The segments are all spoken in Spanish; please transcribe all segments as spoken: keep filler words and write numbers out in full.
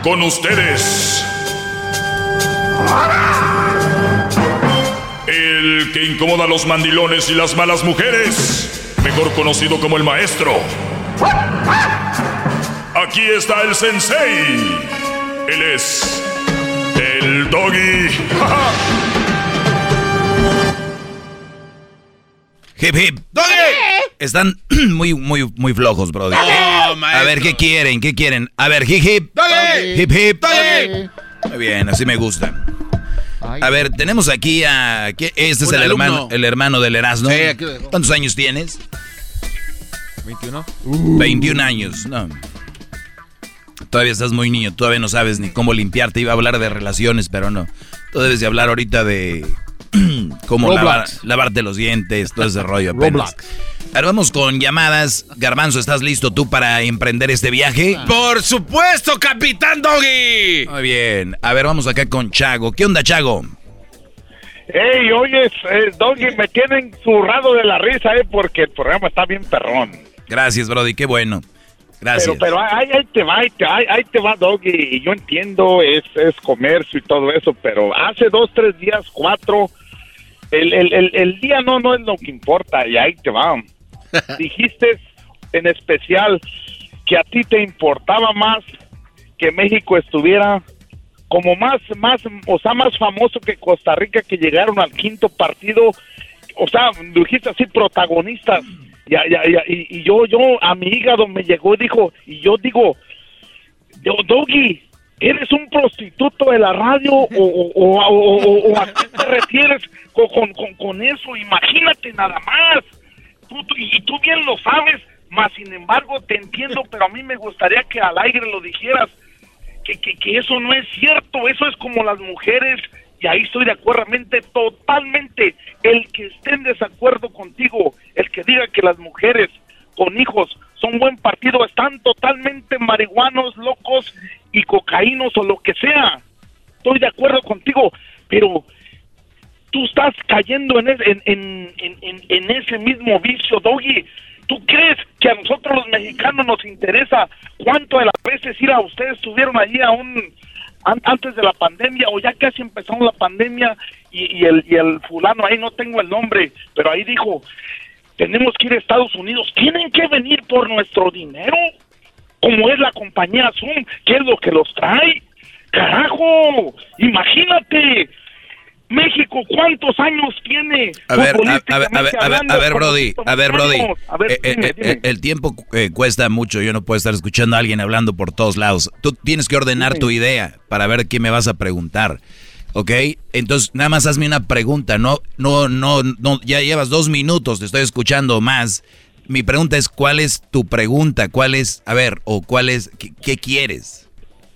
con ustedes. El que incomoda a los mandilones y las malas mujeres, mejor conocido como el maestro. Aquí está el sensei. Él es el Doggy. Hip hip. ¡Doggy! Están muy, muy, muy flojos, brother. Oh, a ver, ¿qué quieren? ¿Qué quieren? A ver, hip hip. ¡Doggy! Hip hip. ¡Doggy! Muy bien, así me gusta. A ver, tenemos aquí a... ¿qué? Este es el hermano, el hermano del Erasmo. Sí, aquí... ¿Cuántos años tienes? veintiuno. Uh. veintiún años, no. Todavía estás muy niño, todavía no sabes ni cómo limpiarte. Iba a hablar de relaciones, pero no. Tú debes de hablar ahorita de cómo lavar, lavarte los dientes, todo ese rollo apenas. Ahora vamos con llamadas. Garbanzo, ¿estás listo tú para emprender este viaje? ¡Por supuesto, Capitán Doggy! Muy bien. A ver, vamos acá con Chago. ¿Qué onda, Chago? Ey, oye, eh, Doggy, me tienen zurrado de la risa, eh, porque el programa está bien perrón. Gracias, Brody, qué bueno. Gracias. Pero, pero ahí, ahí te va, ahí te, ahí, ahí te va, Doggy, y yo entiendo, es, es comercio y todo eso, pero hace dos, tres días, cuatro, el, el, el, el día no, no es lo que importa, y ahí te va. Dijiste en especial que a ti te importaba más que México estuviera como más, más, o sea, más famoso que Costa Rica, que llegaron al quinto partido, o sea, dijiste así, protagonistas, ya, ya, ya, y, y yo, yo, a mi hígado me llegó y dijo, y yo digo, yo, Doggy, ¿eres un prostituto de la radio o, o, o, o, o, o a qué te refieres con, con, con, con eso? Imagínate nada más. Tú, tú, y tú bien lo sabes, más sin embargo te entiendo, pero a mí me gustaría que al aire lo dijeras, que, que, que eso no es cierto, eso es como las mujeres, y ahí estoy de acuerdo, totalmente, el que esté en desacuerdo contigo, el que diga que las mujeres con hijos son buen partido, están totalmente marihuanos, locos y cocaínos o lo que sea, estoy de acuerdo contigo, pero... tú estás cayendo en, en, en, en, en ese mismo vicio, Doggy. ¿Tú crees que a nosotros los mexicanos nos interesa cuánto de las veces ir a ustedes estuvieron allí a un, an, antes de la pandemia o ya casi empezamos la pandemia y, y, el, y el fulano, ahí no tengo el nombre, pero ahí dijo, tenemos que ir a Estados Unidos, tienen que venir por nuestro dinero, como es la compañía Zoom, ¿qué es lo que los trae? ¡Carajo! ¡Imagínate! México, ¿cuántos años tiene? A ver, a, a, ver, a, ver, a, ver, a ver, Brody, a ver, Brody, a ver, eh, dime, eh, dime. El tiempo eh, cuesta mucho, yo no puedo estar escuchando a alguien hablando por todos lados. Tú tienes que ordenar dime. tu idea para ver qué me vas a preguntar, ¿ok? Entonces, nada más hazme una pregunta, no, no, no, no, ya llevas dos minutos, te estoy escuchando más. Mi pregunta es, ¿cuál es tu pregunta? ¿Cuál es, a ver, o cuál es, qué, qué quieres?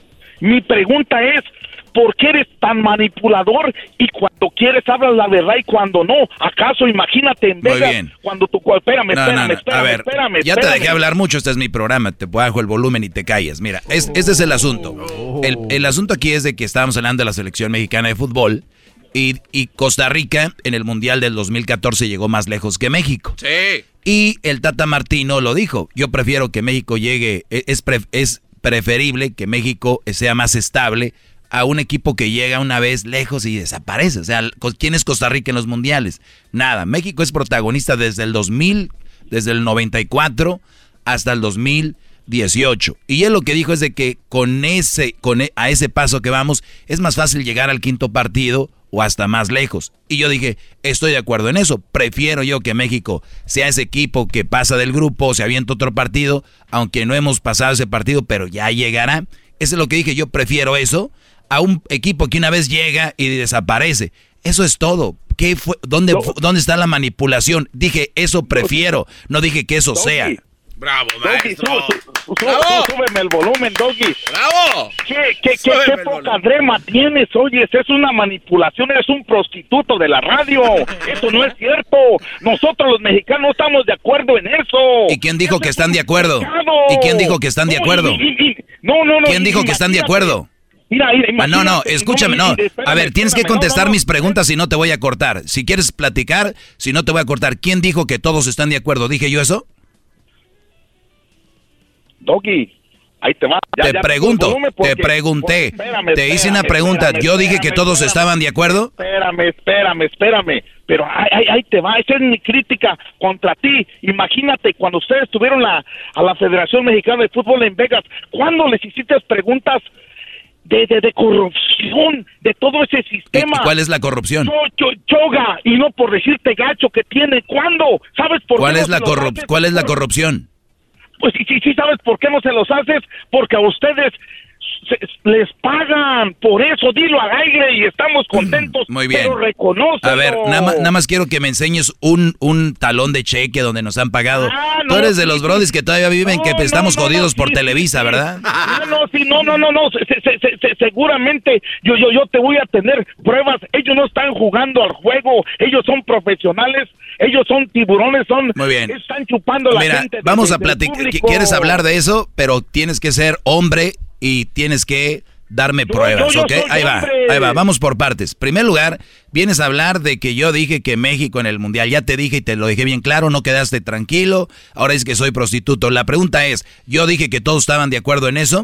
Mi pregunta es, ¿por qué eres tan manipulador y cuando quieres hablas la verdad y cuando no? ¿Acaso imagínate en Vegas? Muy bien. Cuando tú... Espérame, no, espérame, no, no. espérame, a ver, espérame, ya espérame. te dejé hablar mucho, este es mi programa, te bajo el volumen y te calles. Mira, es, este es el asunto. El, el asunto aquí es de que estábamos hablando de la selección mexicana de fútbol y, y Costa Rica en el Mundial del dos mil catorce llegó más lejos que México. Sí. Y el Tata Martino lo dijo, yo prefiero que México llegue, es, pre, es preferible que México sea más estable a un equipo que llega una vez lejos y desaparece. O sea, ¿quién es Costa Rica en los mundiales? Nada. México es protagonista desde el dos mil, desde el noventa y cuatro hasta el dos mil dieciocho. Y él lo que dijo es de que con ese, con e, a ese paso que vamos, es más fácil llegar al quinto partido o hasta más lejos. Y yo dije, estoy de acuerdo en eso. Prefiero yo que México sea ese equipo que pasa del grupo, se avienta otro partido, aunque no hemos pasado ese partido, pero ya llegará. Eso es lo que dije, yo prefiero eso a un equipo que una vez llega y desaparece. Eso es todo. ¿Qué fue? ¿Dónde, no. ¿Dónde está la manipulación? Dije, eso prefiero. No dije que eso Doggy. sea. Bravo, maestro. Doggy, sú, sú, sú, Bravo. Sú, súbeme el volumen, Doggy. Bravo. ¿Qué, qué, qué, qué poca drema tienes? Oye, es una manipulación, eres un prostituto de la radio. Eso no es cierto. Nosotros los mexicanos estamos de acuerdo en eso. ¿Y quién dijo eso que están de acuerdo? ¿Y quién dijo que están de acuerdo? No, y, y, y, no, no, no. ¿Quién dijo que están de acuerdo? Mira, mira, ah, no, no, escúchame, no. A ver, tienes que contestar no, no, mis preguntas si no te voy a cortar. Si quieres platicar, si no te voy a cortar. ¿Quién dijo que todos están de acuerdo? ¿Dije yo eso? Doggy, ahí te va. Ya, te ya, pregunto, porque, te pregunté, pues, espérame, te hice una espérame, pregunta, espérame, yo dije espérame, que todos espérame, estaban de acuerdo. Espérame, espérame, espérame, pero ahí, ahí, ahí te va, esa es mi crítica contra ti. Imagínate, cuando ustedes tuvieron la, a la Federación Mexicana de Fútbol en Vegas, ¿cuándo les hiciste preguntas de, de, de corrupción, de todo ese sistema? ¿Y cuál es la corrupción? Yo, yo, yoga, y no por decirte gacho que tiene, ¿cuándo? ¿Sabes por ¿Cuál qué es no la se los corrup haces? ¿Cuál es la corrupción? Pues sí, sí, sí, ¿sabes por qué no se los haces? Porque a ustedes se, les pagan, por eso dilo al aire y estamos contentos. Muy bien. Pero reconócelo. A ver, nada más, nada más quiero que me enseñes un, un talón de cheque donde nos han pagado. Ah, Tú no, eres de sí, los sí. brodis que todavía viven, No, que no, estamos no, jodidos no, por sí, Televisa, sí. ¿verdad? No, no, sí, no, no, no, no, se, se, se, se, seguramente yo, yo, yo te voy a tener pruebas. Ellos no están jugando al juego, ellos son profesionales, ellos son tiburones, son, Muy bien. están chupando la Mira, gente. de- vamos de- a del platicar. público. ¿Quieres hablar de eso? Pero tienes que ser hombre y tienes que darme Yo- pruebas, yo- yo ¿ok? soy Ahí va, hombre. ahí va, vamos por partes. Primer lugar, vienes a hablar de que yo dije que México en el Mundial, ya te dije y te lo dije bien claro, no quedaste tranquilo, ahora es que soy prostituto. La pregunta es, ¿yo dije que todos estaban de acuerdo en eso?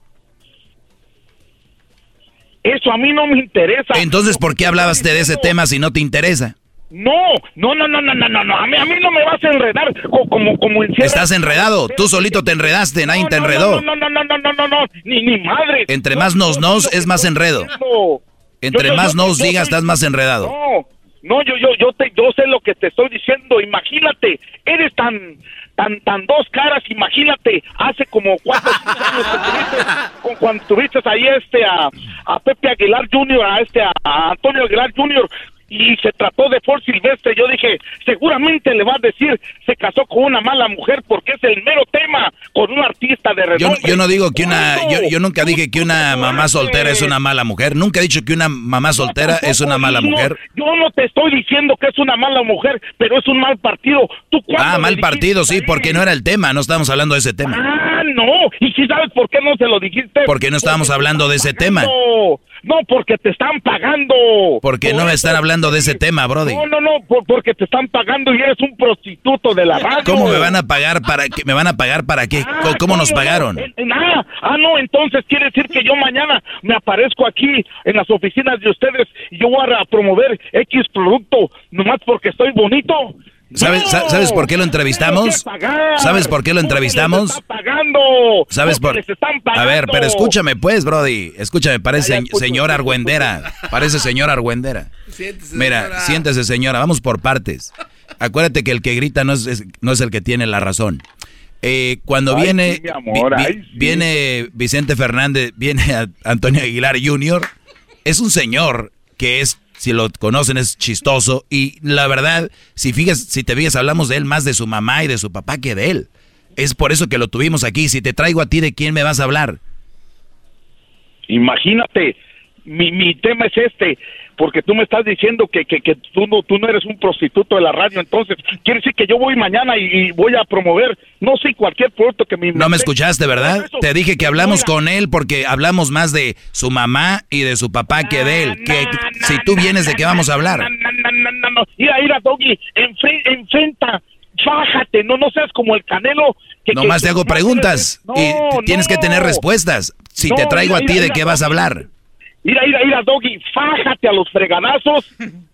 Eso a mí no me interesa. Entonces, ¿por qué hablabas de ese tema si no te interesa? No, no, no, no, no, no, no, no. A mí, a mí no me vas a enredar co- como, como encierra- Estás enredado, tú solito te enredaste, nadie No, te no, enredó. No, no, no, no, no, no, no, no, ni, ni madre. Entre No, más nos no, nos no, es más no, enredo. no. Entre Yo- yo- más yo- nos yo digas, soy- estás más enredado. No, no, yo, yo, yo te, yo sé lo que te estoy diciendo. Imagínate, eres tan, tan, tan dos caras. Imagínate, hace como cuatro o cinco años que tuviste, con- cuando tuviste ahí este a, a Pepe Aguilar junior, a este a, a Antonio Aguilar junior y se trató de Ford Silvestre. Yo dije, seguramente le va a decir, se casó con una mala mujer porque es el mero tema, con un artista de Yo, renombre. yo no digo que una, ¿Cuándo? yo, yo nunca dije que una mamá soltera es una mala mujer. Nunca he dicho que una mamá soltera No, es una mala no, mujer. Yo no te estoy diciendo que es una mala mujer, pero es un mal partido. ¿Tú cuándo Ah, le mal dijiste partido, sí, a él? porque no era el tema, no estábamos hablando de ese tema. Ah, no. ¿Y si sabes por qué no se lo dijiste? Porque no estábamos Porque te hablando de están ese tema. pagando. No, porque te están pagando. Porque Por no me eso- están hablando de ese tema, brody. No, no, no, por- porque te están pagando y eres un prostituto de la radio. ¿Cómo me van a pagar para qué? ¿Me van a pagar para qué? Ah, ¿Cómo, cómo nos no? pagaron? En- en- ah, ah, no, entonces quiere decir que yo mañana me aparezco aquí en las oficinas de ustedes y yo voy a promover X producto nomás porque estoy bonito. ¿Sabes, No, sa- ¿Sabes por qué lo entrevistamos? tengo que pagar, ¿Sabes por qué lo porque entrevistamos? les están pagando, ¿Sabes porque por les están A ver, pagando. pero escúchame pues, brody. Escúchame, parece Ya, ya se- escucho, señora escucho, Argüendera. Parece señora Argüendera. Siéntese, Mira, señora. siéntese señora, vamos por partes. Acuérdate que el que grita no es, es- no es el que tiene la razón. Eh, cuando Ay, viene sí, mi amor, vi- vi- ay, sí. viene Vicente Fernández, viene a- Antonio Aguilar junior, es un señor que es, si lo conocen, es chistoso y la verdad, si fijas, si te fijas, hablamos de él más de su mamá y de su papá que de él. Es por eso que lo tuvimos aquí. Si te traigo a ti, ¿de quién me vas a hablar? Imagínate, mi, mi tema es este, porque tú me estás diciendo que, que, que tú no tú no eres un prostituto de la radio, entonces quiere decir que yo voy mañana y, y voy a promover, no sé, cualquier producto que me... No me escuchaste, ¿verdad? Por eso, Te dije que hablamos mira, con él porque hablamos más de su mamá y de su papá que de él. Que na, si na, tú na, vienes, ¿de qué vamos a hablar? na, na, na, na, na, na. Mira, mira, Doggy, enfre- enfrenta, fájate, no, no seas como el Canelo. Que, Nomás que- te hago nomás preguntas no, y tienes que no. tener respuestas. Si No, te traigo mira, a ti, mira, ¿de mira, qué vas a hablar? Mira, mira, mira, Doggy, fájate a los fregadazos.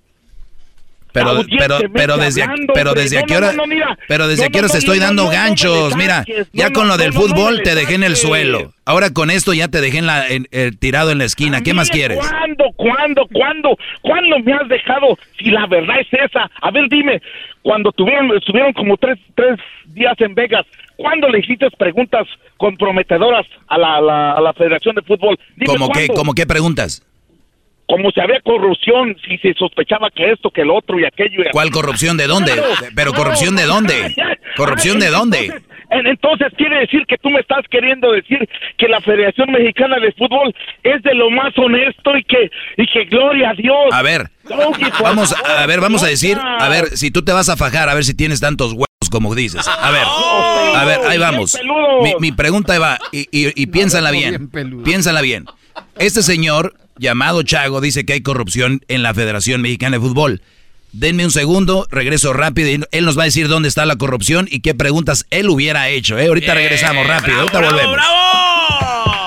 Pero, Audientemente pero, pero desde, hablando, pero hombre. desde No, a qué no, hora, no, no, mira. pero desde No, a qué horas no, te estoy no, dando no, no, no me ganchos. Mira, saques. ya No, con no, lo del no, no, no fútbol me te dejé en el saques. suelo. Ahora con esto ya te dejé en la, en- eh, tirado en la esquina. ¿Qué más Mire, quieres? ¿Cuándo, cuándo, cuándo, cuándo me has dejado? Si la verdad es esa. A ver, dime, cuando tuvieron, estuvieron como tres, tres días en Vegas, ¿cuándo le hiciste preguntas comprometedoras a la, a la, a la Federación de Fútbol? Dime ¿Cómo qué, cuándo. cómo qué preguntas? Como si había corrupción, si se sospechaba que esto, que el otro y aquello. y ¿Cuál corrupción? ¿De dónde? Claro. Pero No, corrupción de no, dónde? ya, ya. ¿Corrupción Ah, de dónde? entonces, en- Entonces quiere decir que tú me estás queriendo decir que la Federación Mexicana de Fútbol es de lo más honesto y que y que gloria a Dios. A ver, Doggy, por vamos, favor, a ver, vamos a decir, no, a ver, si tú te vas a fajar, a ver si tienes tantos huevos como dices. A ver, a ver, ahí vamos. Mi, mi pregunta va, y, y, y piénsala bien, piénsala bien. Este señor llamado Chago dice que hay corrupción en la Federación Mexicana de Fútbol. Denme un segundo, regreso rápido y él nos va a decir dónde está la corrupción y qué preguntas él hubiera hecho. ¿eh? Ahorita regresamos rápido, ahorita bravo, volvemos. ¡Bravo!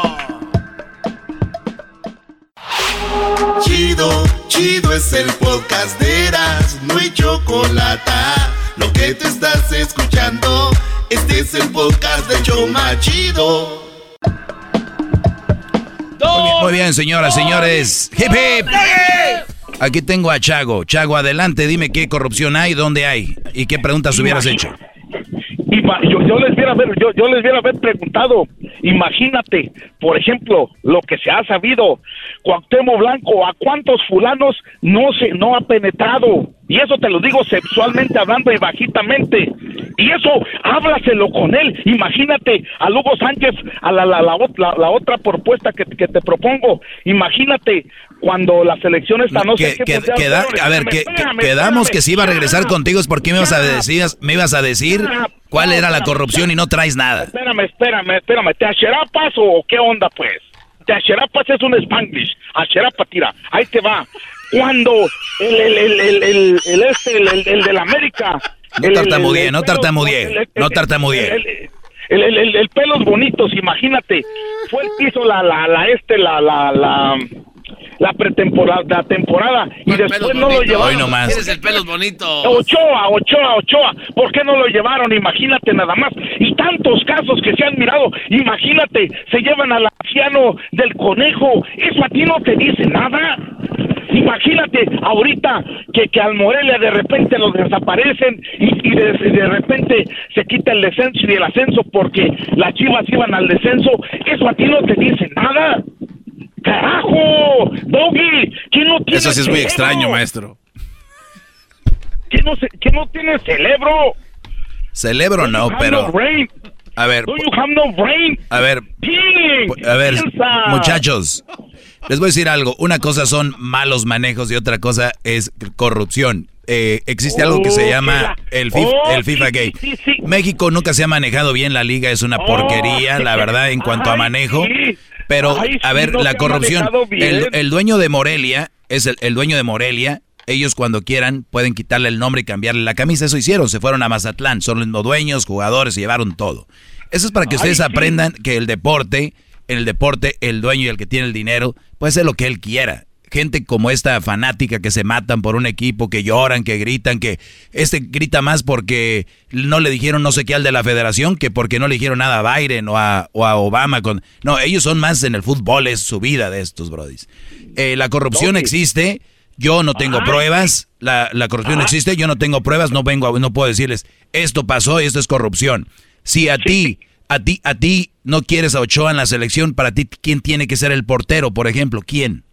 Chido es el podcast de Eras, no hay chocolate. Lo que te estás escuchando, este es el podcast de Choma Chido. Muy bien, muy bien, señoras, señores. Hip hip. Aquí tengo a Chago. Chago, adelante, dime qué corrupción hay, dónde hay y qué preguntas hubieras hecho. Yo, yo les hubiera ver, yo, yo les hubiera haber preguntado, imagínate, por ejemplo, lo que se ha sabido, Cuauhtémoc Blanco, ¿a cuántos fulanos no se no ha penetrado? Y eso te lo digo sexualmente hablando y bajitamente. Y eso, háblaselo con él. Imagínate a Hugo Sánchez, a la, la, la, la, la otra propuesta que, que te propongo. Imagínate cuando la selección esta no que, sé qué... Que, pues, queda, a ver, que, espérame, que, quedamos espérame, que si iba a regresar espérame, contigo es porque me ibas a decir, me ibas a decir cuál era la corrupción y no traes nada. Espérame, espérame, espérame. ¿Te acherapas o qué onda, pues? Te acherapas es un Spanglish. Acherapa, tira. Ahí te va. Cuando el, el, el, el, el, el este, el, el, el de la América... No tartamudeé, no tartamudeé, no tartamudeé. El, el, el, el pelos bonitos, imagínate. Fue el que hizo la, la, la, este, la, la, la... la pretemporada, la temporada, y después no lo llevaron. Hoy nomás. Eres el pelos bonito. Ochoa, Ochoa, Ochoa, ¿por qué no lo llevaron? Imagínate nada más. Y tantos casos que se han mirado, imagínate, se llevan al anciano del Conejo, eso a ti no te dice nada. Imagínate ahorita que, que al Morelia de repente los desaparecen y, y de, de repente se quita el descenso y el ascenso porque las Chivas iban al descenso, eso a ti no te dice nada. ¡Carajo! ¡Doggy! ¿Quién no tiene Eso sí es muy cerebro? extraño, maestro. ¿Quién no, se, ¿quién no tiene cerebro? Celebro no, You pero... have no brain. A ver... Do you have no brain? A ver... King, A ver, piensa. muchachos, les voy a decir algo. Una cosa son malos manejos y otra cosa es corrupción. Eh, existe algo que se llama el FIFA, Oh, el FIFA sí, Gate. sí, sí. México nunca se ha manejado bien la liga, es una Oh, porquería, la verdad, en cuanto a ay, manejo. sí. Pero, Ay, a sí, ver, no se la ha corrupción, manejado bien. el, el dueño de Morelia, es el, el dueño de Morelia, ellos cuando quieran pueden quitarle el nombre y cambiarle la camisa, eso hicieron, se fueron a Mazatlán, son los dueños, jugadores, se llevaron todo. Eso es para que ustedes Ay, sí. aprendan que el deporte, en el deporte, el dueño y el que tiene el dinero, puede hacer lo que él quiera. Gente como esta fanática que se matan por un equipo, que lloran, que gritan, que este grita más porque no le dijeron no sé qué al de la federación que porque no le dijeron nada a Biden o a, o a Obama. Con... No, ellos son más en el fútbol, es su vida de estos brodis. Eh, la corrupción existe, yo no tengo Ay. pruebas, la, la corrupción Ay. existe, yo no tengo pruebas, no vengo a, no puedo decirles esto pasó y esto es corrupción. Si a ti, a ti, a ti no quieres a Ochoa en la selección, para ti, ¿quién tiene que ser el portero, por ejemplo? ¿Quién?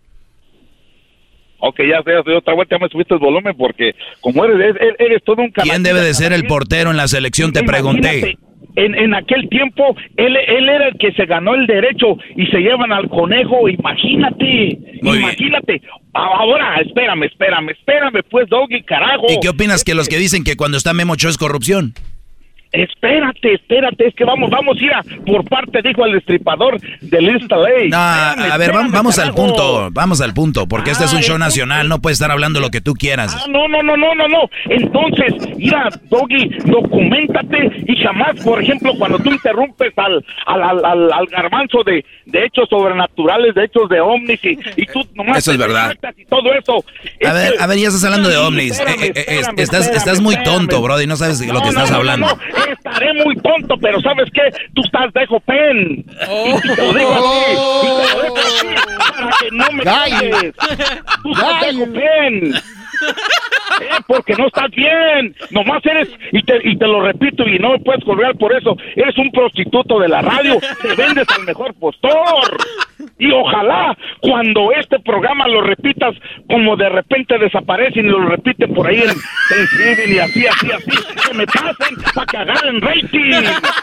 Ok, ya sé, ya sé, otra vuelta ya me subiste el volumen porque como eres, eres, eres todo un ¿Quién debe de ser el portero en la selección? Te pregunté. En, en aquel tiempo, él, él era el que se ganó el derecho y se llevan al Conejo, imagínate, Muy imagínate. Bien. Ahora, espérame, espérame, espérame, pues, Doggy, carajo. ¿Y qué opinas que los que dicen que cuando está Memo Ochoa es corrupción? Espérate, espérate, es que vamos, vamos a ir a por parte, dijo el destripador del Insta Ley. No, a ver, vamos, vamos al punto, vamos al punto, porque este es un show nacional, no puedes estar hablando lo que tú quieras. Ah, no, no, no, no, no, no. Entonces, mira, Doggy, documentate y jamás, por ejemplo, cuando tú interrumpes al, al, al, al, al garbanzo de, de hechos sobrenaturales, de hechos de ovnis y, y tú nomás... Eso es verdad. Y todo eso. A ver, que, a ver, ya estás hablando de ovnis. Espérame, Eh, eh, espérame, estás, espérame, estás muy espérame. tonto, bro, y no sabes de lo No, que no, estás no, hablando. no, no. Estaré muy tonto, pero ¿sabes qué? Tú estás de pen. Oh. Y te lo digo así, y te lo dejo así, para que no me calles. Tú estás de pen. Eh, porque no estás bien, nomás eres, y te, y te lo repito y no me puedes colgar por eso, eres un prostituto de la radio, te vendes al mejor postor, y ojalá cuando este programa lo repitas, como de repente desaparecen y lo repiten por ahí en Thanksgiving y así, así, así, que me pasen para que agarren rating.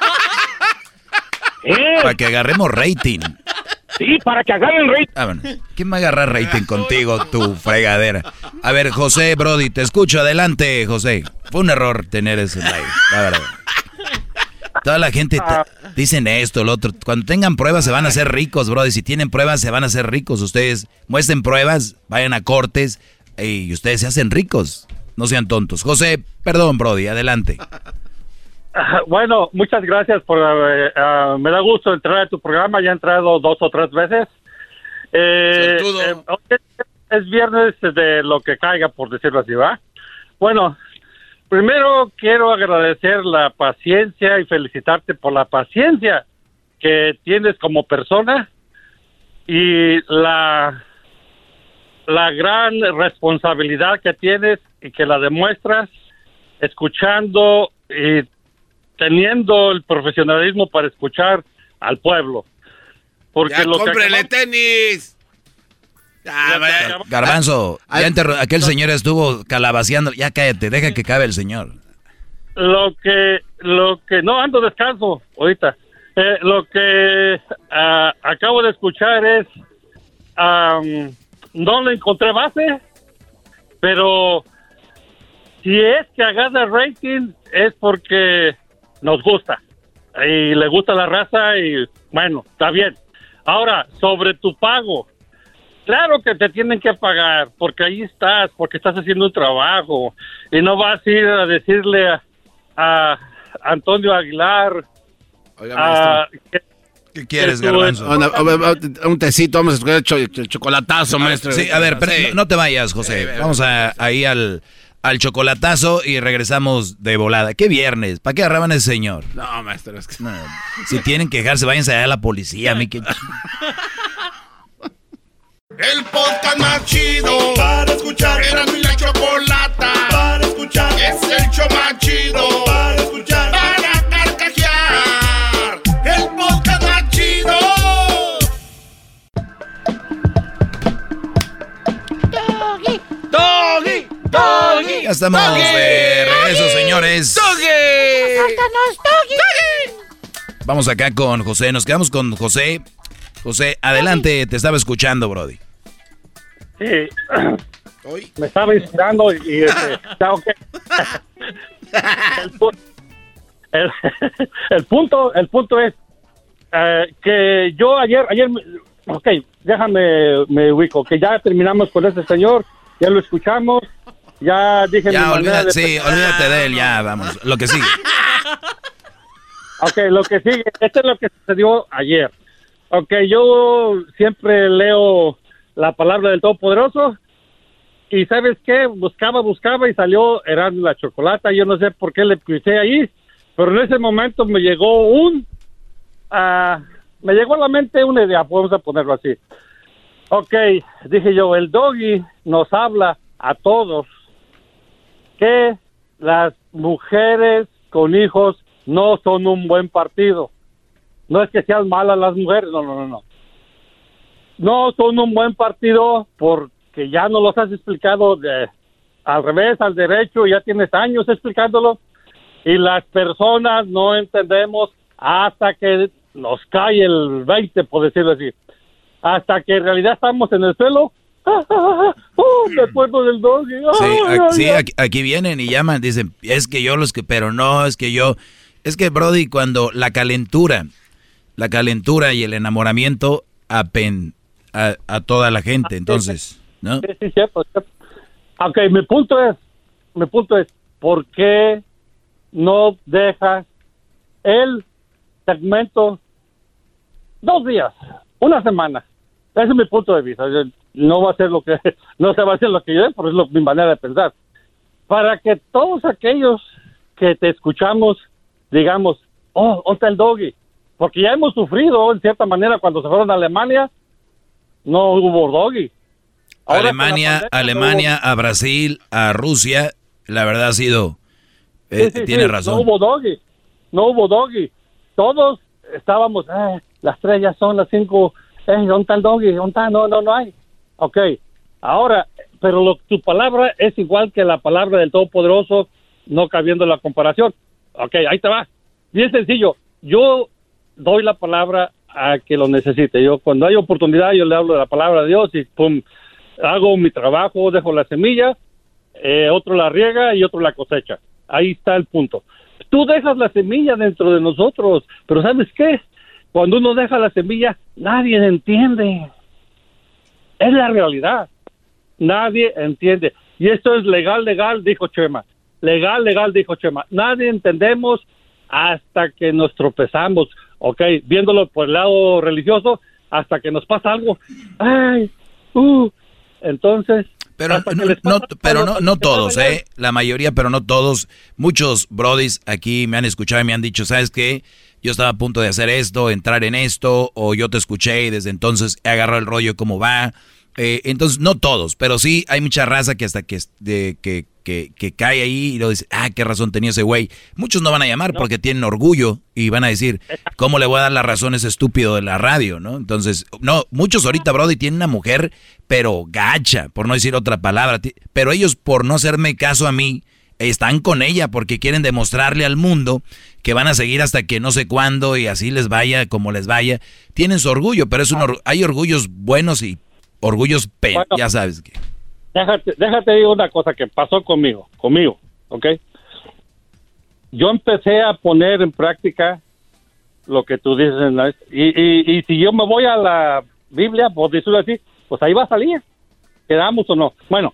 Eh, Para que agarremos rating. sí, para que agarren rating. Ah, bueno. ¿Quién va a agarrar rating contigo, tu fregadera? A ver, José, Brody, te escucho. Adelante, José. Fue un error tener ese live, la verdad. Toda la gente te- dicen esto, lo otro. Cuando tengan pruebas se van a hacer ricos, Brody. Si tienen pruebas se van a hacer ricos. Ustedes muestren pruebas, vayan a cortes y ustedes se hacen ricos. No sean tontos. José, perdón, Brody, adelante. Bueno, muchas gracias por... eh, uh, me da gusto entrar a tu programa, ya he entrado dos o tres veces. Eh, Suertudo. eh, es viernes de lo que caiga, por decirlo así, ¿va? Bueno, primero quiero agradecer la paciencia y felicitarte por la paciencia que tienes como persona y la, la gran responsabilidad que tienes y que la demuestras escuchando y teniendo el profesionalismo para escuchar al pueblo. Porque ya, lo cómprele que acabamos... tenis. Ah, Gar- Garbanzo, Ay, ya interru- aquel señor estuvo calabaceando. Ya cállate, deja que cabe el señor. Lo que, lo que, no, ando descanso ahorita. Eh, lo que uh, acabo de escuchar es, um, no le encontré base, pero si es que agarra rating es porque nos gusta y le gusta la raza y bueno, está bien. Ahora, sobre tu pago, claro que te tienen que pagar porque ahí estás, porque estás haciendo un trabajo y no vas a ir a decirle a, a Antonio Aguilar Oiga, a, que, ¿Qué quieres, que tú- Garbanzo? Una- una- un tecito, vamos a escoger el, cho- el chocolatazo, maestro. Sí, a ver, pero Sí. no, no te vayas, José. Sí, Vamos a, ahí al, al chocolatazo y regresamos de volada. ¿Qué viernes? ¿Para qué agarraban a ese señor? No, maestro, es que... No, si tienen que quejarse, váyanse allá a la policía. A mí que... El podcast más chido para escuchar. Era mi la chocolata para escuchar. Es el show más chido para escuchar. Para carcajear. El podcast más chido. ¡Doggy! ¡Doggy! Ya estamos de regreso, señores. ¡Doggy! Vamos acá con José. Nos quedamos con José. José, adelante, te estaba escuchando, Brody. sí, me estaba inspirando y, y este, está ok. el, pu- el, el punto, el punto es eh, que yo ayer, ayer, ok, déjame, me ubico, que ya terminamos con este señor, ya lo escuchamos, ya dije mi Ya, manera olvídate, de sí, pensar. olvídate de él, ya, vamos. Lo que sigue. Ok, lo que sigue, esto es lo que sucedió ayer. Ok, yo siempre leo la palabra del Todopoderoso y ¿sabes qué? Buscaba, buscaba y salió Erasmo la Chocolata. Yo no sé por qué le puse ahí, pero en ese momento me llegó un... ah, me llegó a la mente una idea, vamos a ponerlo así. Ok, dije yo, el Doggy nos habla a todos que las mujeres con hijos no son un buen partido. No es que sean malas las mujeres, no, no, no, no. No son un buen partido porque ya no los has explicado de al revés, al derecho, ya tienes años explicándolo y las personas no entendemos hasta que nos cae el veinte, por decirlo así. Hasta que en realidad estamos en el suelo. Oh, me acuerdo del Doggy. Sí, Ay, aquí, ay, sí, ay. aquí, aquí vienen y llaman, dicen, es que yo los que, pero no, es que yo, es que Brody, cuando la calentura, la calentura y el enamoramiento apen a, a toda la gente, entonces, ¿no? Sí, sí, cierto, cierto. Ok, mi punto es, mi punto es, ¿por qué no dejas el segmento dos días, una semana? Ese es mi punto de vista. Yo- No va a ser lo que, no se va a hacer lo que yo, pero es lo, mi manera de pensar. Para que todos aquellos que te escuchamos digamos, oh, ¿dónde está el Doggy? Porque ya hemos sufrido, en cierta manera, cuando se fueron a Alemania, no hubo Doggy. Ahora Alemania, con la pandemia, Alemania, no hubo- a Brasil, a Rusia, la verdad ha sido, Sí, eh, sí, tiene sí, razón. No hubo Doggy, no hubo Doggy. Todos estábamos, eh, las tres ya son las cinco, eh, ¿dónde está el Doggy? ¿Dónde está? No, no, no hay. Ok, ahora, pero lo, tu palabra es igual que la palabra del Todopoderoso, no cabiendo la comparación. Ok, ahí te va. Bien sencillo, yo doy la palabra a que lo necesite. Yo cuando hay oportunidad, yo le hablo de la palabra de Dios y pum, hago mi trabajo, dejo la semilla, eh, otro la riega y otro la cosecha. Ahí está el punto. Tú dejas la semilla dentro de nosotros, pero ¿sabes qué? Cuando uno deja la semilla, nadie entiende. Es la realidad. Nadie entiende. Y esto es legal, legal, dijo Chema. Legal, legal, dijo Chema. Nadie entendemos hasta que nos tropezamos, ¿ok? Viéndolo por el lado religioso, hasta que nos pasa algo. Ay, uh, Entonces... Pero no, no, pero no, no todos, ¿eh? La mayoría, pero no todos. Muchos brodis aquí me han escuchado y me han dicho, ¿sabes qué? Yo estaba a punto de hacer esto, entrar en esto, o yo te escuché y desde entonces he agarrado el rollo cómo va. Eh, entonces, no todos, pero sí hay mucha raza que hasta que, de, que, que, que cae ahí y lo dice, ah, qué razón tenía ese güey. Muchos no van a llamar no. porque tienen orgullo y van a decir, ¿cómo le voy a dar la razón a ese estúpido de la radio, no? Entonces, no, muchos ahorita, brody, tienen una mujer, pero gacha, por no decir otra palabra. Pero ellos, por no hacerme caso a mí, están con ella porque quieren demostrarle al mundo que van a seguir hasta que no sé cuándo y así les vaya como les vaya. Tienen su orgullo, pero es un or- hay orgullos buenos y orgullos pe... Bueno, ya sabes que... Déjate, déjate decir una cosa que pasó conmigo, conmigo, ¿ok? Yo empecé a poner en práctica lo que tú dices, ¿no? y, y, y si yo me voy a la Biblia, por decirlo así, pues ahí va a salir, quedamos o no. Bueno,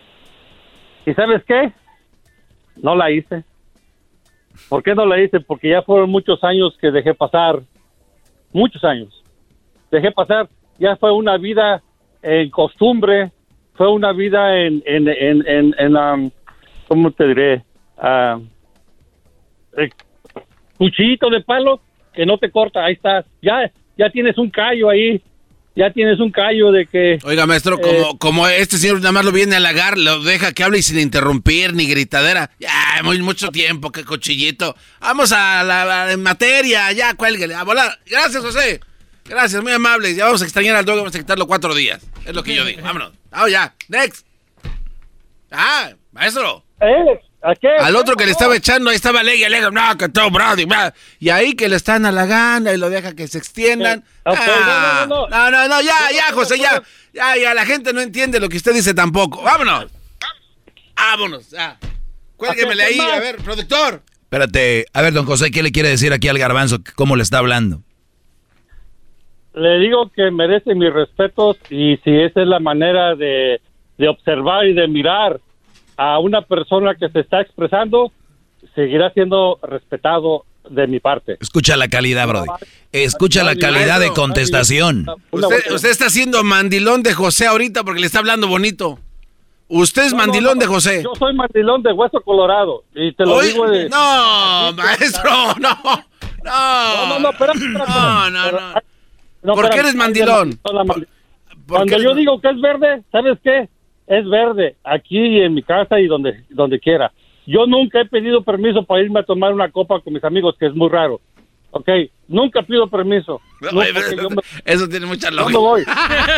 ¿y sabes qué? No la hice. ¿Por qué no la hice? Porque ya fueron muchos años que dejé pasar, muchos años, dejé pasar, ya fue una vida en costumbre, fue una vida en, en, en, en, en um, ¿cómo te diré? Uh, el cuchillito de palo que no te corta, ahí estás, ya, ya tienes un callo ahí, ya tienes un callo de que... Oiga, maestro, eh, como, como este señor nada más lo viene a halagar, lo deja que hable y sin interrumpir ni gritadera, ya, muy mucho tiempo, qué cuchillito, vamos a la, a la materia, ya, cuélguele, a volar, gracias, José. Gracias, muy amables. Ya vamos a extrañar al dog, vamos a quitarlo cuatro días. Es lo que yo digo. Vámonos. Vamos ya. Next. Ah, maestro. ¿Eh? ¿A qué? Al otro que le estaba echando, ahí estaba Leggy, Leggy, no, que todo, Brody, bla. Y ahí que le están halagando y lo deja que se extiendan. Okay, ah, no, no, no, no, no, no, ya, ya, José, ya. Ya, ya, la gente no entiende lo que usted dice tampoco. Vámonos. Vámonos, ya. Cuélguemele ahí, a ver, productor. Espérate, a ver, don José, ¿qué le quiere decir aquí al garbanzo? ¿Cómo le está hablando? Le digo que merece mis respetos y si esa es la manera de, de observar y de mirar a una persona que se está expresando, seguirá siendo respetado de mi parte. Escucha la calidad, brother. Escucha la calidad de contestación. Usted, usted está haciendo mandilón de José ahorita porque le está hablando bonito. Usted es no, mandilón no, no. de José. Yo soy mandilón de Hueso Colorado y te lo Oye, digo de... No, maestro, no. No, no, no, no, espérate, espérate. No, no, no. No, ¿Por qué eres mandilón? Cuando yo digo que es verde, ¿sabes qué? Es verde, aquí en mi casa y donde donde quiera. Yo nunca he pedido permiso para irme a tomar una copa con mis amigos, que es muy raro. ¿Ok? Nunca pido permiso. No, Oye, pero, me, eso tiene mucha lógica. No, voy.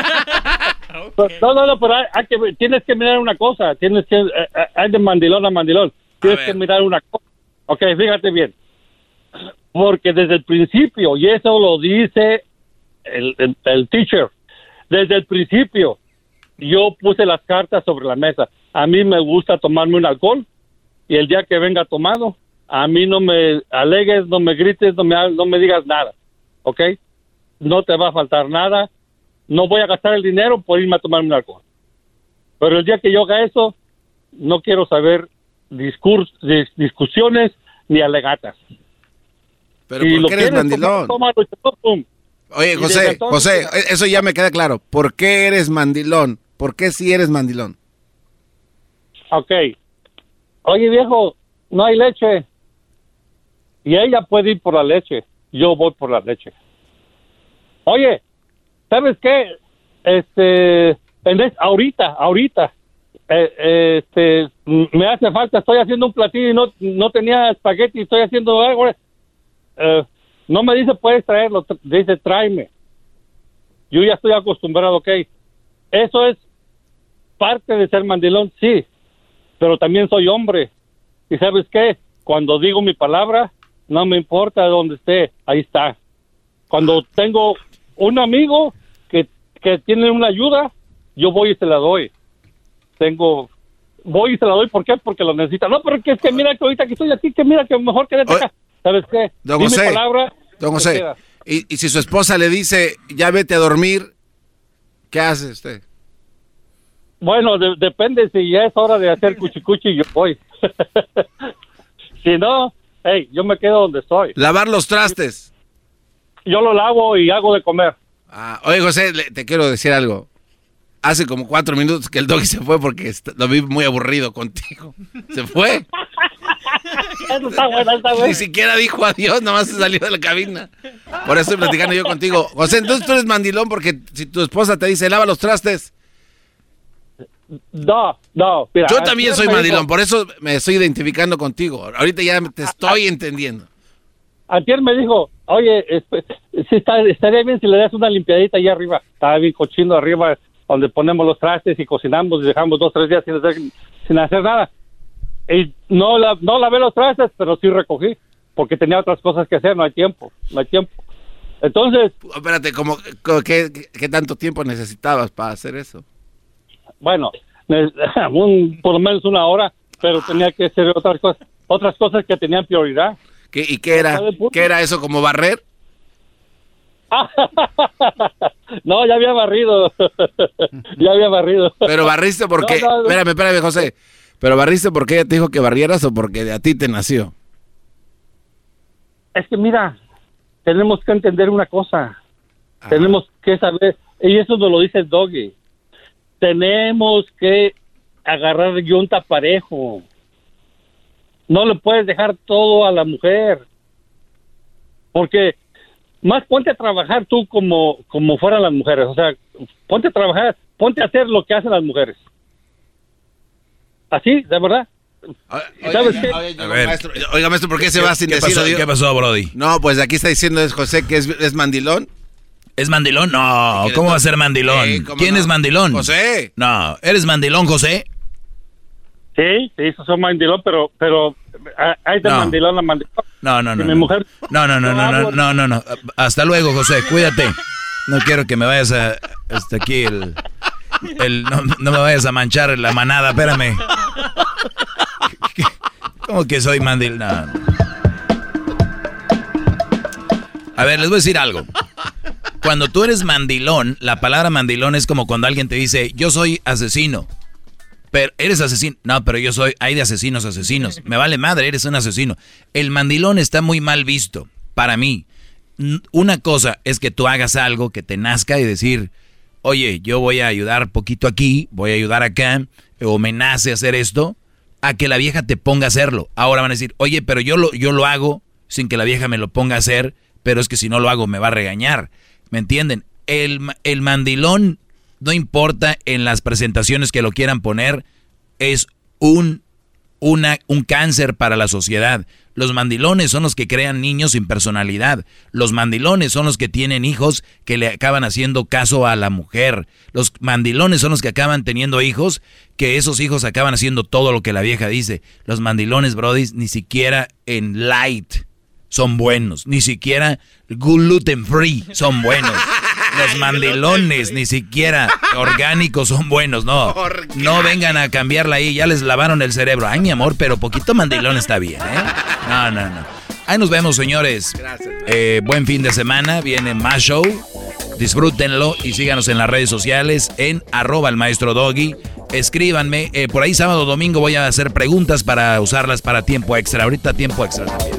Okay. No, no, no, pero hay, hay que, tienes que mirar una cosa. Tienes que, eh, hay de mandilón a mandilón. Tienes que mirar una cosa. Ok, fíjate bien. Porque desde el principio, y eso lo dice... El, el, el teacher, desde el principio yo puse las cartas sobre la mesa. A mí me gusta tomarme un alcohol y el día que venga tomado, a mí no me alegues, no me grites, no me, no me digas nada, ¿ok? No te va a faltar nada, no voy a gastar el dinero por irme a tomarme un alcohol. Pero el día que yo haga eso, no quiero saber discurs, dis, discusiones ni alegatas. Pero si ¿por qué eres mandilón? Tomar, pum. Oye, José, José, eso ya me queda claro. ¿Por qué eres mandilón? ¿Por qué sí eres mandilón? Ok. Oye, viejo, no hay leche. Y ella puede ir por la leche. Yo voy por la leche. Oye, ¿sabes qué? Este, en es, ahorita, ahorita, eh, este, me hace falta, estoy haciendo un platillo y no, no tenía espagueti, estoy haciendo algo. Eh, No me dice, puedes traerlo, dice, tráeme. Yo ya estoy acostumbrado, ok. Eso es parte de ser mandilón, sí, pero también soy hombre. ¿Y sabes qué? Cuando digo mi palabra, no me importa dónde esté, ahí está. Cuando tengo un amigo que, que tiene una ayuda, yo voy y se la doy. Tengo... Voy y se la doy, ¿por qué? Porque lo necesita. No, pero que es que mira que ahorita que estoy aquí, que mira que mejor quédate acá. ¿Sabes qué? Don Di José, mi palabra, don José, y, y si su esposa le dice, ya vete a dormir, ¿qué hace usted? Bueno, de, depende, si ya es hora de hacer cuchicuchi, yo voy. Si no, hey, yo me quedo donde estoy. Lavar los trastes. Yo lo lavo y hago de comer. Ah, oye, José, le, te quiero decir algo. hace como cuatro minutos que el Doggy se fue porque est- lo vi muy aburrido contigo. Se fue. Eso está bueno, está bueno. Ni siquiera dijo adiós, nomás se salió de la cabina. Por eso estoy platicando yo contigo. José, entonces tú eres mandilón porque si tu esposa te dice, lava los trastes. No, no, mira. Yo también soy me mandilón, dijo- por eso me estoy identificando contigo. Ahorita ya te estoy entendiendo. Antier me dijo, oye, este, sí está, estaría bien si le das una limpiadita ahí arriba. Estaba bien cochino arriba, donde ponemos los trastes y cocinamos y dejamos dos, tres días sin hacer, sin hacer nada. Y no, la, no lavé los trastes, pero sí recogí, porque tenía otras cosas que hacer, no hay tiempo, no hay tiempo. Entonces, Espérate, ¿cómo, cómo- qué, qué- qué tanto tiempo necesitabas para hacer eso? bueno, ne- un, por lo menos una hora, pero tenía que hacer otras cosas, otras cosas que tenían prioridad. ¿Qué, ¿Y qué era? ¿Qué era eso, como barrer? No, ya había barrido, ya había barrido. Pero barriste porque... No, no, no. Espérame, espérame, José. ¿Pero barriste porque ella te dijo que barrieras o porque a ti te nació? Es que mira, tenemos que entender una cosa, Ah. tenemos que saber, y eso nos lo dice el Doggy, tenemos que agarrar yunta parejo, no le puedes dejar todo a la mujer, porque más ponte a trabajar tú como, como fueran las mujeres, o sea, ponte a trabajar, ponte a hacer lo que hacen las mujeres, así, de verdad. ¿Sabes qué? Oiga, A ver. maestro, oiga, maestro, ¿por qué se va sin ¿Qué decir pasó, adiós? ¿Qué pasó, Brody? No, pues aquí está diciendo es José que es, es mandilón. ¿Es mandilón? No, ¿Quién ¿cómo es? va a ser mandilón? Sí, ¿cómo ¿Quién no? es mandilón? José. No, ¿eres mandilón, José? Sí, sí, eso son mandilón, pero, pero ah, hay de No. mandilón a mandilón. No, no, no. Si mi no. mujer- No, no, no, no, no, no, no, no. Hasta luego, José, cuídate. No quiero que me vayas a... Hasta aquí el... el no, no me vayas a manchar la manada, espérame. ¿Cómo que soy mandilón? No, no. A ver, les voy a decir algo. Cuando tú eres mandilón, la palabra mandilón es como cuando alguien te dice, yo soy asesino. Pero eres asesino. No, pero yo soy, hay de asesinos, asesinos. Me vale madre, eres un asesino. El mandilón está muy mal visto para mí. N- Una cosa es que tú hagas algo que te nazca y decir, oye, yo voy a ayudar poquito aquí, voy a ayudar acá, o me nace hacer esto, a que la vieja te ponga a hacerlo. Ahora van a decir, oye, pero yo lo, yo lo hago sin que la vieja me lo ponga a hacer, pero es que si no lo hago me va a regañar. ¿Me entienden? El, ma- el mandilón, no importa en las presentaciones que lo quieran poner, es un, una, un cáncer para la sociedad. Los mandilones son los que crean niños sin personalidad. Los mandilones son los que tienen hijos que le acaban haciendo caso a la mujer. Los mandilones son los que acaban teniendo hijos que esos hijos acaban haciendo todo lo que la vieja dice. Los mandilones, brodis, ni siquiera en light son buenos. Ni siquiera gluten free son buenos. Los mandilones, ni siquiera orgánicos son buenos, no. No vengan a cambiarla ahí, ya les lavaron el cerebro. Ay, mi amor, pero poquito mandilón está bien, ¿eh? No, no, no. Ahí nos vemos, señores. Eh, buen fin de semana, viene más show. Disfrútenlo y síganos en las redes sociales en arroba el maestro Doggy. Escríbanme, eh, por ahí sábado o domingo voy a hacer preguntas para usarlas para tiempo extra. Ahorita tiempo extra también.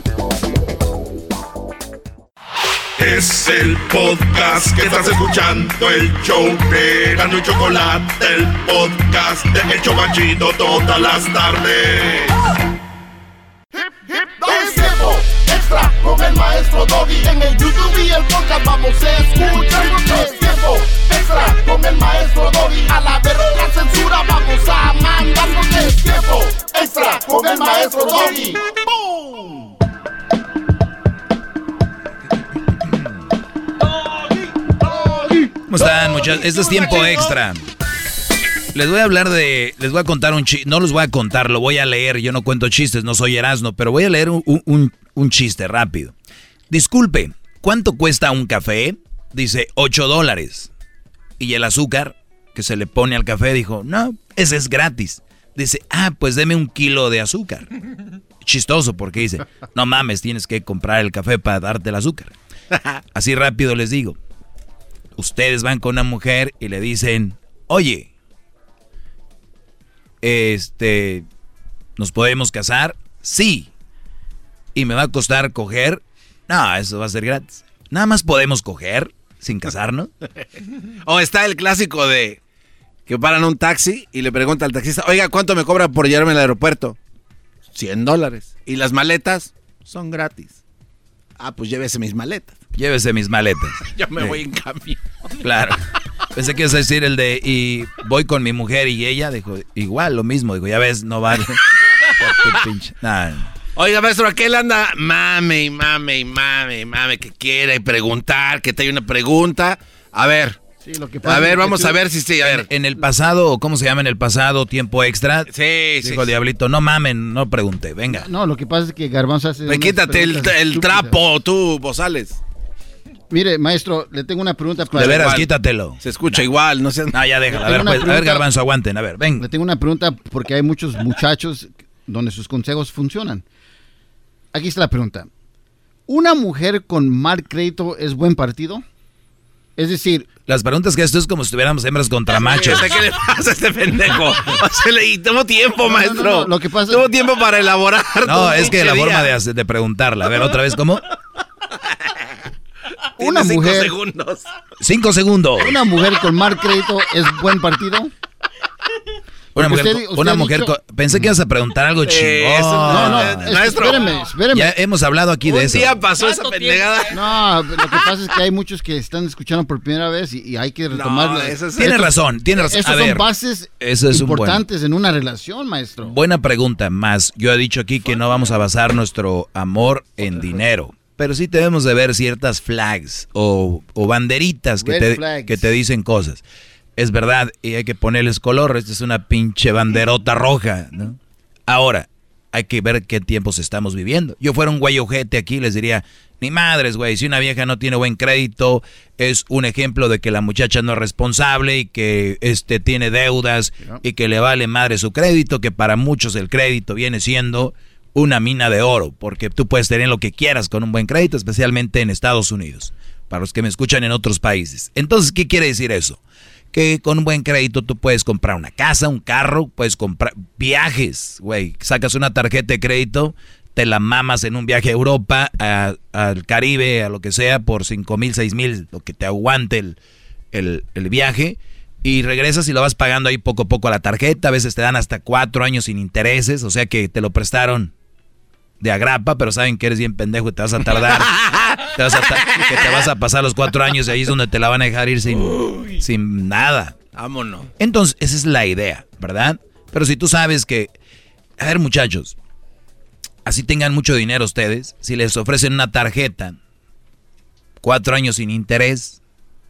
Es el podcast que estás escuchando, el show de Erasmo y Chocolate, el podcast de El Chobachito todas las tardes. Es tiempo extra con el maestro Doggy. En el YouTube y el podcast vamos a escuchar. Es tiempo extra con el maestro Doggy. A la verga la censura vamos a mandar. Es tiempo extra con el maestro Doggy. ¡Bum! ¿Cómo están, muchachos? Este es tiempo extra. Les voy a hablar de... Les voy a contar un chiste. No los voy a contar, lo voy a leer. Yo no cuento chistes, no soy Erasmo, pero voy a leer un, un, un chiste rápido. Disculpe, ¿cuánto cuesta un café? Dice, ocho dólares. Y el azúcar que se le pone al café dijo, no, ese es gratis. Dice, ah, pues deme un kilo de azúcar. Chistoso porque dice, no mames, tienes que comprar el café para darte el azúcar. Así rápido les digo. Ustedes van con una mujer y le dicen, oye, este, ¿nos podemos casar? Sí. ¿Y me va a costar coger? No, eso va a ser gratis. ¿Nada más podemos coger sin casarnos? O está el clásico de, que paran un taxi y le pregunta al taxista, oiga, ¿cuánto me cobra por llevarme al aeropuerto? cien dólares. ¿Y las maletas? Son gratis. Ah, pues llévese mis maletas. Llévese mis maletas. Yo me Sí. voy en cambio. Claro. Pensé que ibas a decir el de, y voy con mi mujer y ella, dijo, igual, lo mismo. Dijo, ya ves, no vale. Por tu pinche- nah. Oiga, maestro, aquel anda mame y mame y mame y mame que quiere preguntar, que te hay una pregunta. A ver, Sí, lo que pasa a ver, es que vamos tú- a ver si sí, a ver. En el pasado, ¿cómo se llama en el pasado? Tiempo extra. Sí, sí. Dijo el Diablito, no mamen, no pregunté, venga. No, lo que pasa es que Garbanzo hace... Me unas quítate el, preguntas el estúpidas. trapo, tú, Bozales. Mire, maestro, le tengo una pregunta para... De veras, igual. quítatelo. Se escucha igual, no sé. No, ya déjalo. A Tengo ver, una pues, a ver, pregunta. Garbanzo, aguanten. A ver, ven. Le tengo una pregunta porque hay muchos muchachos donde sus consejos funcionan. Aquí está la pregunta. ¿Una mujer con mal crédito es buen partido? Es decir, Las preguntas que esto es como si tuviéramos hembras contra machos. ¿Qué le pasa a este pendejo? O sea, le- y tuvo tiempo, no, no, maestro. no, lo que pasa- Tuvo tiempo para elaborar. todo No, un es que pinche la día. forma de, hacer- de preguntarla. A ver, otra vez, ¿cómo? Tiene una cinco mujer, segundos. Cinco segundos. una mujer con mal crédito es buen partido. Una Porque mujer, usted- con- usted una ha mujer dicho- con- pensé que ibas a preguntar algo chingón. eso No, no, Eh, es que maestro. espéreme, espéreme. Ya hemos hablado aquí de Un eso. día pasó esa pendejada. No, lo que pasa es que hay muchos que están escuchando por primera vez y, y hay que retomar. No, eso es- Tienes estos- razón, tienes razón. Estos A ver, son bases eso es un buen- importantes en una relación, maestro. Buena pregunta, más yo he dicho aquí que no vamos a basar nuestro amor en dinero, pero sí debemos de ver ciertas flags o, o banderitas que Red te, flags. que te dicen cosas. Es verdad, y hay que ponerles color, esta es una pinche banderota roja, ¿no? Ahora, hay que ver qué tiempos estamos viviendo. Yo fuera un güey ojete aquí, les diría, ni madres, güey, si una vieja no tiene buen crédito, es un ejemplo de que la muchacha no es responsable y que este tiene deudas y que le vale madre su crédito, que para muchos el crédito viene siendo una mina de oro, porque tú puedes tener lo que quieras con un buen crédito, especialmente en Estados Unidos, para los que me escuchan en otros países. Entonces, ¿qué quiere decir eso? Que con un buen crédito tú puedes comprar una casa, un carro, puedes comprar viajes, güey. Sacas una tarjeta de crédito, te la mamas en un viaje a Europa, a- al Caribe, a lo que sea, por cinco mil, seis mil, lo que te aguante el, el, el viaje, y regresas y lo vas pagando ahí poco a poco a la tarjeta. A veces te dan hasta cuatro años sin intereses, o sea que te lo prestaron de agrapa, pero saben que eres bien pendejo y te vas a tardar. Te vas a ta- que te vas a pasar los cuatro años y ahí es donde te la van a dejar ir sin, sin nada. Vámonos. Entonces, esa es la idea, ¿verdad? Pero si tú sabes que... A ver, muchachos, así tengan mucho dinero ustedes, si les ofrecen una tarjeta, cuatro años sin interés,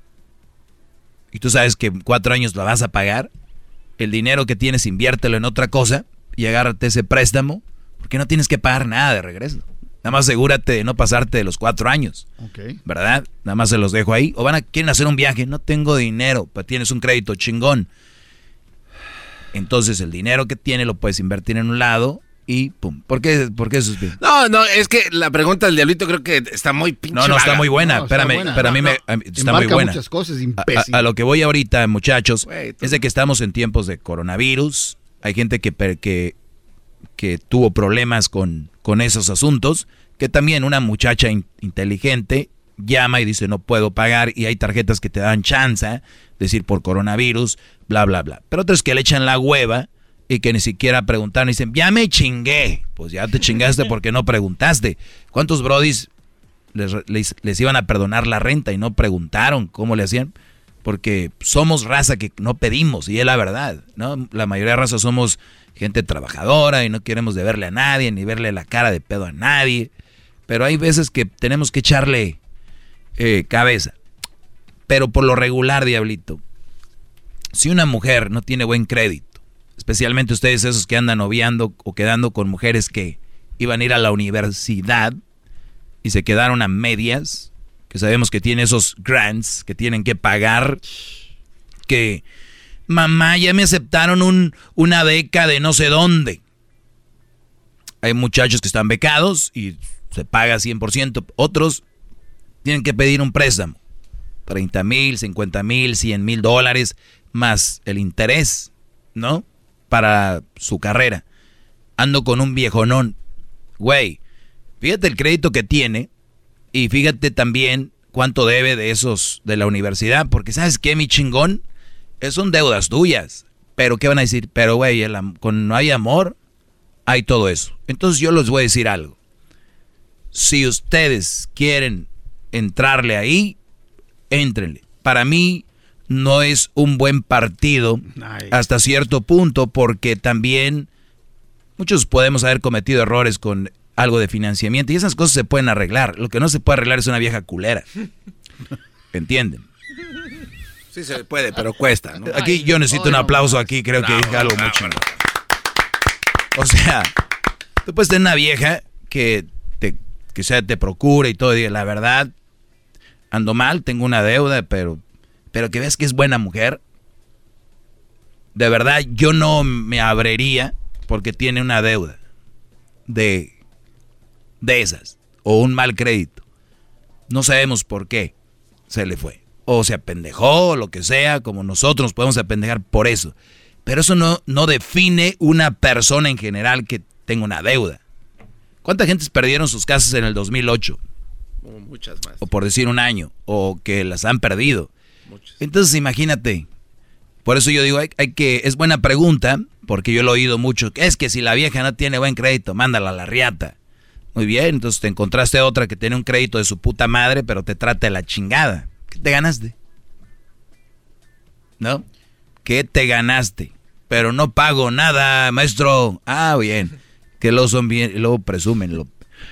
y tú sabes que cuatro años la vas a pagar, el dinero que tienes inviértelo en otra cosa y agárrate ese préstamo, porque no tienes que pagar nada de regreso. Nada más asegúrate de no pasarte de los cuatro años, Ok. ¿verdad? Nada más se los dejo ahí. O van a quieren hacer un viaje, no tengo dinero, pero tienes un crédito chingón. Entonces el dinero que tiene lo puedes invertir en un lado y pum. ¿Por qué, por qué eso es bien? No, no, es que la pregunta del Diablito creo que está muy pinche No, no, está vaga. muy buena. No, está Espérame, buena. pero a mí No, me, no. a mí- está muy Embarca buena. muchas cosas, A, imbécil. a- a lo que voy ahorita, muchachos, Güey, tú- es de que estamos en tiempos de coronavirus. Hay gente que, per- que, que tuvo problemas con, con esos asuntos. Que también una muchacha in- inteligente llama y dice no puedo pagar. Y hay tarjetas que te dan chance, decir por coronavirus, bla, bla, bla. Pero otros que le echan la hueva y que ni siquiera preguntaron y dicen ya me chingué. Pues ya te chingaste porque no preguntaste. ¿Cuántos brodis les, les, les iban a perdonar la renta y no preguntaron cómo le hacían? Porque somos raza que no pedimos, y es la verdad, ¿no? La mayoría de raza somos gente trabajadora y no queremos deberle a nadie, ni verle la cara de pedo a nadie. Pero hay veces que tenemos que echarle eh, cabeza. Pero por lo regular, Diablito, si una mujer no tiene buen crédito, especialmente ustedes esos que andan noviando o quedando con mujeres que iban a ir a la universidad y se quedaron a medias, que sabemos que tiene esos grants que tienen que pagar, que mamá ya me aceptaron un, una beca de no sé dónde. Hay muchachos que están becados y se paga cien por ciento, otros tienen que pedir un préstamo, treinta mil, cincuenta mil, cien mil dólares, más el interés, ¿no? Para su carrera. Ando con un viejonón, güey, fíjate el crédito que tiene y fíjate también cuánto debe de esos de la universidad, porque ¿sabes qué, mi chingón? son deudas tuyas. Pero, ¿qué van a decir? Pero, güey, cuando no hay amor, hay todo eso. Entonces yo les voy a decir algo. Si ustedes quieren entrarle ahí, éntrenle. Para mí no es un buen partido nice. Hasta cierto punto, porque también muchos podemos haber cometido errores con algo de financiamiento y esas cosas se pueden arreglar. Lo que no se puede arreglar es una vieja culera. ¿Entienden? Sí se puede, pero cuesta, ¿no? Aquí yo necesito un aplauso aquí, creo que dije algo mucho. O sea, tú puedes tener una vieja que te, que sea, te procura y todo, y diga, la verdad, ando mal, tengo una deuda, pero, pero que veas que es buena mujer. De verdad, yo no me abriría porque tiene una deuda de, de esas, o un mal crédito. No sabemos por qué se le fue. O se apendejó, o lo que sea, como nosotros nos podemos apendejar por eso. Pero eso no, no define una persona en general que tenga una deuda. ¿Cuántas gentes perdieron sus casas en el dos mil ocho? Oh, muchas más. O por decir un año, o que las han perdido. Muchas. Entonces imagínate. Por eso yo digo, hay, hay que, es buena pregunta, porque yo lo he oído mucho. Es que si la vieja no tiene buen crédito, mándala a la riata. Muy bien, entonces te encontraste otra que tiene un crédito de su puta madre, pero te trata de la chingada. ¿Qué te ganaste? ¿No? ¿Qué te ganaste? Pero no pago nada, maestro. Ah, bien. Que luego son bien, y luego presúmenlo.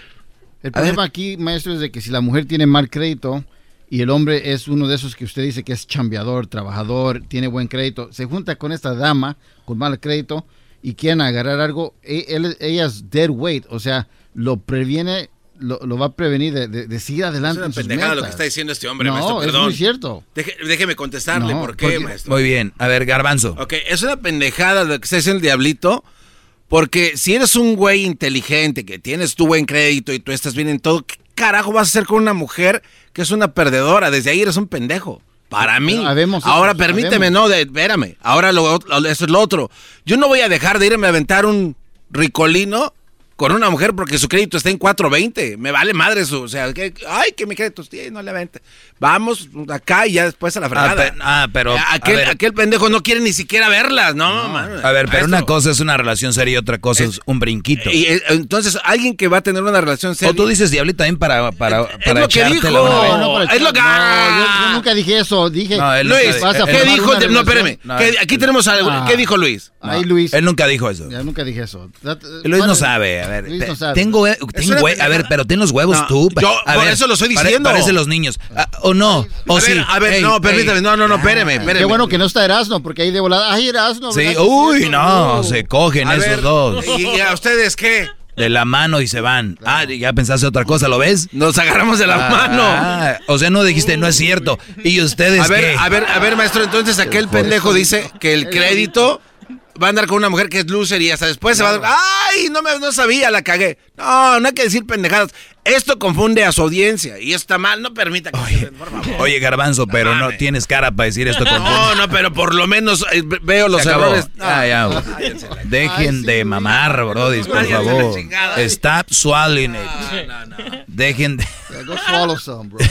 El problema aquí, maestro, es de que si la mujer tiene mal crédito y el hombre es uno de esos que usted dice que es chambeador, trabajador, tiene buen crédito, se junta con esta dama con mal crédito y quieren agarrar algo, él, ella es dead weight, o sea, lo previene... Lo, lo va a prevenir de, de, de seguir adelante. Es una pendejada lo que está diciendo este hombre, no, maestro, perdón. No, es muy cierto. Deje, déjeme contestarle, no, ¿por qué, porque, maestro? Muy bien, a ver, Garbanzo. Ok, es una pendejada lo que está diciendo el diablito, porque si eres un güey inteligente, que tienes tu buen crédito y tú estás bien en todo, ¿qué carajo vas a hacer con una mujer que es una perdedora? Desde ahí eres un pendejo. Para mí. Habemos ahora eso, permíteme, habemos. no, de, espérame. Ahora lo, lo, eso es lo otro. Yo no voy a dejar de irme a aventar un ricolino con una mujer porque su crédito está en cuatro veinte. Me vale madre su, o sea, que, ay, que mi crédito sí, no le vente. Vamos acá y ya después a la fregada. Ah, pe- ah pero aquel, ver, aquel pendejo no quiere ni siquiera verlas, no, no. Man, a ver, pero maestro, una cosa es una relación seria y otra cosa es, es un brinquito. Y, y, entonces, alguien que va a tener una relación seria. O tú dices diablito también para, para, es para lo que dijo. echártela una vez. No, no, para es lo que. no, yo, yo nunca dije eso. Dije, No, él Luis, nunca- vas a él- ¿qué él- dijo? una No, espérame. No, ¿Qué- él- aquí tenemos algo. Ah. ¿Qué dijo Luis? No, Ay, Luis. Él nunca dijo eso. Ya nunca dije eso. Luis no sabe, a ver. Luis no sabe. Tengo, Es tengo una hue- a ver, pero ten los huevos No, tú. yo a por ver, eso lo estoy pare- diciendo. Parece los niños. Ah, o no, o a sí. ver, a ver, Ey, no, ey. permítame. No, no, no, espéreme, espéreme. Qué bueno que no está Erasmo, porque ahí de volada, ay, Erasmo. Sí, ¿verdad? uy, Sí, no, uh. se cogen A esos ver, dos. ¿y a ustedes qué? De la mano y se van. Ah, ya pensaste otra cosa, ¿lo ves? Nos agarramos de la Ah, mano. ah, o sea, no dijiste, no es cierto. ¿Y ustedes A ver, qué? a ver, a ver, maestro, entonces aquel pendejo dice que el crédito va a andar con una mujer que es loser y hasta después se va a dar, ¡ay! No me no sabía, la cagué. No, no hay que decir pendejadas. Esto confunde a su audiencia y está mal, no permita que Oye, por favor. oye, Garbanzo, pero no mames. tienes cara para decir esto. Con No, no, pero por lo menos eh, veo los Se acabó. errores. Ah, ya, güey. Dejen Ay, sí, de Luis. mamar, brodis, por Váyanse a la favor. chingada. Stop swallowing it. No, no, no. Dejen de... Yeah, go swallow some, bro.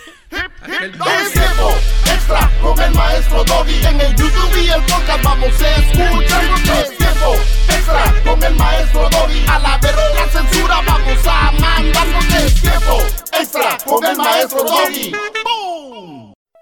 Es tiempo extra con el maestro Doggy. En el YouTube y el podcast vamos a escuchar. Es tiempo extra con el maestro Doggy. A la verga la censura vamos a mandarnos. Es tiempo extra con el maestro Doggy.